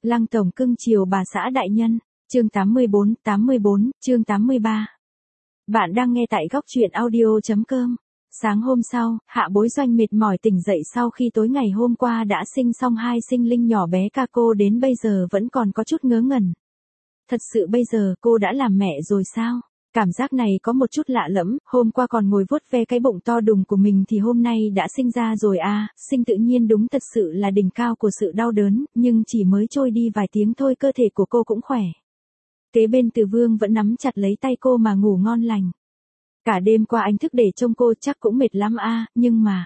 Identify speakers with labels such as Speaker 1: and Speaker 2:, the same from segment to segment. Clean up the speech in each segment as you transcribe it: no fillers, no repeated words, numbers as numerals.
Speaker 1: Lăng tổng cưng chiều bà xã đại nhân. Chương 84, chương 83. Bạn đang nghe tại góc truyện audio.com. Sáng hôm sau, Hạ Bối Doanh mệt mỏi tỉnh dậy sau khi tối ngày hôm qua đã sinh xong hai sinh linh nhỏ bé Caco, đến bây giờ vẫn còn có chút ngớ ngẩn. Thật sự bây giờ cô đã làm mẹ rồi sao? Cảm giác này có một chút lạ lẫm, hôm qua còn ngồi vuốt ve cái bụng to đùng của mình thì hôm nay đã sinh ra rồi à, sinh tự nhiên đúng thật sự là đỉnh cao của sự đau đớn, nhưng chỉ mới trôi đi vài tiếng thôi cơ thể của cô cũng khỏe. Kế bên Từ Vương vẫn nắm chặt lấy tay cô mà ngủ ngon lành. Cả đêm qua anh thức để trông cô chắc cũng mệt lắm à, nhưng mà...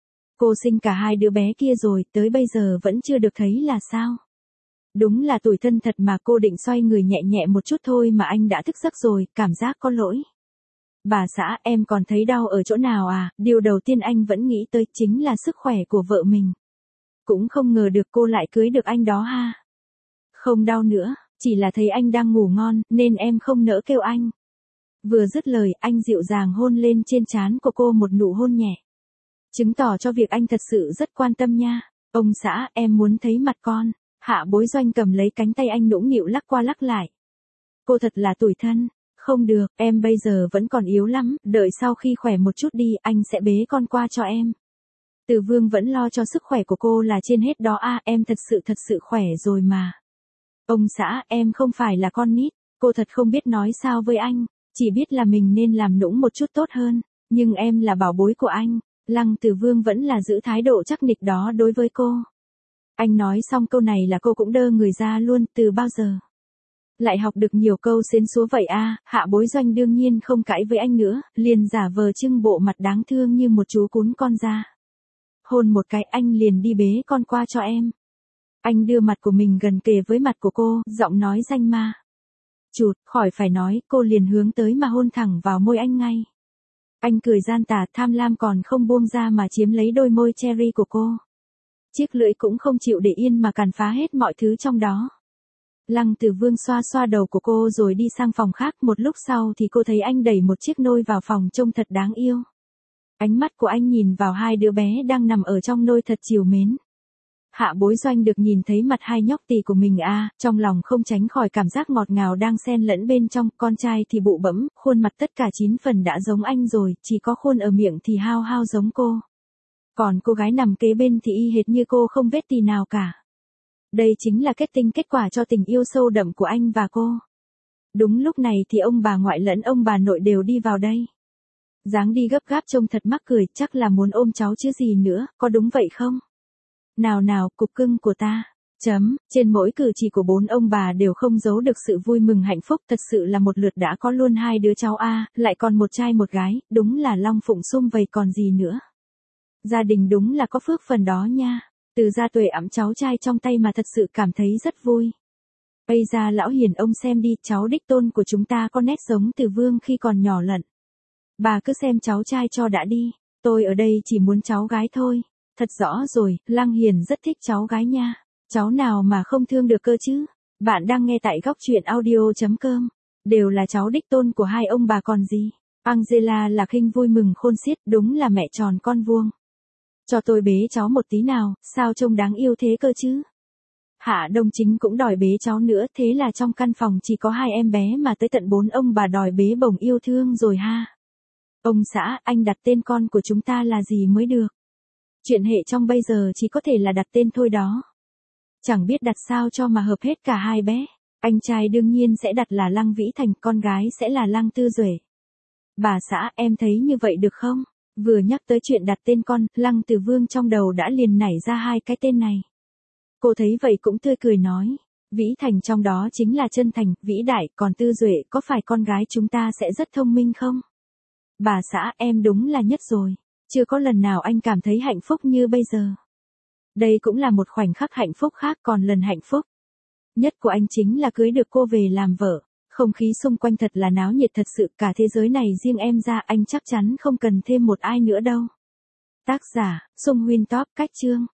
Speaker 1: Cô sinh cả hai đứa bé kia rồi, tới bây giờ vẫn chưa được thấy là sao? Đúng là tủi thân thật mà. Cô định xoay người nhẹ nhẹ một chút thôi mà anh đã thức giấc rồi, cảm giác có lỗi. Bà xã, em còn thấy đau ở chỗ nào à? Điều đầu tiên anh vẫn nghĩ tới chính là sức khỏe của vợ mình. Cũng không ngờ được cô lại cưới được anh đó ha. Không đau nữa, chỉ là thấy anh đang ngủ ngon, nên em không nỡ kêu anh. Vừa dứt lời, anh dịu dàng hôn lên trên trán của cô một nụ hôn nhẹ. Chứng tỏ cho việc anh thật sự rất quan tâm nha. Ông xã, em muốn thấy mặt con. Hạ Bối Doanh cầm lấy cánh tay anh nũng nịu lắc qua lắc lại. Cô thật là tủi thân. Không được, em bây giờ vẫn còn yếu lắm, đợi sau khi khỏe một chút đi, anh sẽ bế con qua cho em. Từ Vương vẫn lo cho sức khỏe của cô là trên hết đó à, em thật sự khỏe rồi mà. Ông xã, em không phải là con nít, cô thật không biết nói sao với anh, chỉ biết là mình nên làm nũng một chút tốt hơn, nhưng em là bảo bối của anh. Lăng Từ Vương vẫn là giữ thái độ chắc nịch đó đối với cô. Anh nói xong câu này là cô cũng đơ người ra luôn, từ bao giờ lại học được nhiều câu xến xúa vậy à? Hạ Bối Doanh đương nhiên không cãi với anh nữa, liền giả vờ trưng bộ mặt đáng thương như một chú cún con ra. Hôn một cái, anh liền đi bế con qua cho em. Anh đưa mặt của mình gần kề với mặt của cô, giọng nói danh ma. Chụt, khỏi phải nói, cô liền hướng tới mà hôn thẳng vào môi anh ngay. Anh cười gian tà, tham lam còn không buông ra mà chiếm lấy đôi môi cherry của cô. Chiếc lưỡi cũng không chịu để yên mà càn phá hết mọi thứ trong đó. Lăng Từ Vương xoa xoa đầu của cô rồi đi sang phòng khác, một lúc sau thì cô thấy anh đẩy một chiếc nôi vào phòng trông thật đáng yêu. Ánh mắt của anh nhìn vào hai đứa bé đang nằm ở trong nôi thật trìu mến. Hạ Bối Doanh được nhìn thấy mặt hai nhóc tỳ của mình à, trong lòng không tránh khỏi cảm giác ngọt ngào đang xen lẫn bên trong, con trai thì bụ bẫm, khuôn mặt tất cả 9 phần đã giống anh rồi, chỉ có khuôn ở miệng thì hao hao giống cô. Còn cô gái nằm kế bên thì y hệt như cô, không vết tì nào cả. Đây chính là kết quả cho tình yêu sâu đậm của anh và cô. Đúng lúc này thì ông bà ngoại lẫn ông bà nội đều đi vào đây. Dáng đi gấp gáp trông thật mắc cười, chắc là muốn ôm cháu chứ gì nữa, có đúng vậy không? Nào, cục cưng của ta. Trên mỗi cử chỉ của bốn ông bà đều không giấu được sự vui mừng hạnh phúc, thật sự là một lượt đã có luôn hai đứa cháu a, lại còn một trai một gái, đúng là long phụng sum vầy còn gì nữa. Gia đình đúng là có phước phần đó nha. Từ Gia Tuệ ẵm cháu trai trong tay mà thật sự cảm thấy rất vui. Bây giờ lão hiền ông xem đi, cháu đích tôn của chúng ta có nét giống Từ Vương khi còn nhỏ lận. Bà cứ xem cháu trai cho đã đi, tôi ở đây chỉ muốn cháu gái thôi. Thật rõ rồi, Lăng Hiền rất thích cháu gái nha. Cháu nào mà không thương được cơ chứ. Bạn đang nghe tại góc truyện audio.com. Đều là cháu đích tôn của hai ông bà còn gì. Angela là khinh vui mừng khôn xiết, đúng là mẹ tròn con vuông. Cho tôi bế cháu một tí nào, sao trông đáng yêu thế cơ chứ. Hạ Đông Chính cũng đòi bế cháu nữa, thế là trong căn phòng chỉ có hai em bé mà tới tận 4 ông bà đòi bế bổng yêu thương rồi ha. Ông xã, anh đặt tên con của chúng ta là gì mới được? Chuyện hệ trong bây giờ chỉ có thể là đặt tên thôi đó. Chẳng biết đặt sao cho mà hợp hết cả hai bé. Anh trai đương nhiên sẽ đặt là Lăng Vĩ Thành, con gái sẽ là Lăng Tư Duệ. Bà xã, em thấy như vậy được không? Vừa nhắc tới chuyện đặt tên con, Lăng Từ Vương trong đầu đã liền nảy ra hai cái tên này. Cô thấy vậy cũng tươi cười nói. Vĩ Thành trong đó chính là chân thành, vĩ đại, còn Tư Duệ có phải con gái chúng ta sẽ rất thông minh không? Bà xã, em đúng là nhất rồi. Chưa có lần nào anh cảm thấy hạnh phúc như bây giờ. Đây cũng là một khoảnh khắc hạnh phúc khác, còn lần hạnh phúc nhất của anh chính là cưới được cô về làm vợ. Không khí xung quanh thật là náo nhiệt thật sự, cả thế giới này riêng em ra anh chắc chắn không cần thêm một ai nữa đâu. Tác giả, Sung Huynh Top, cách chương.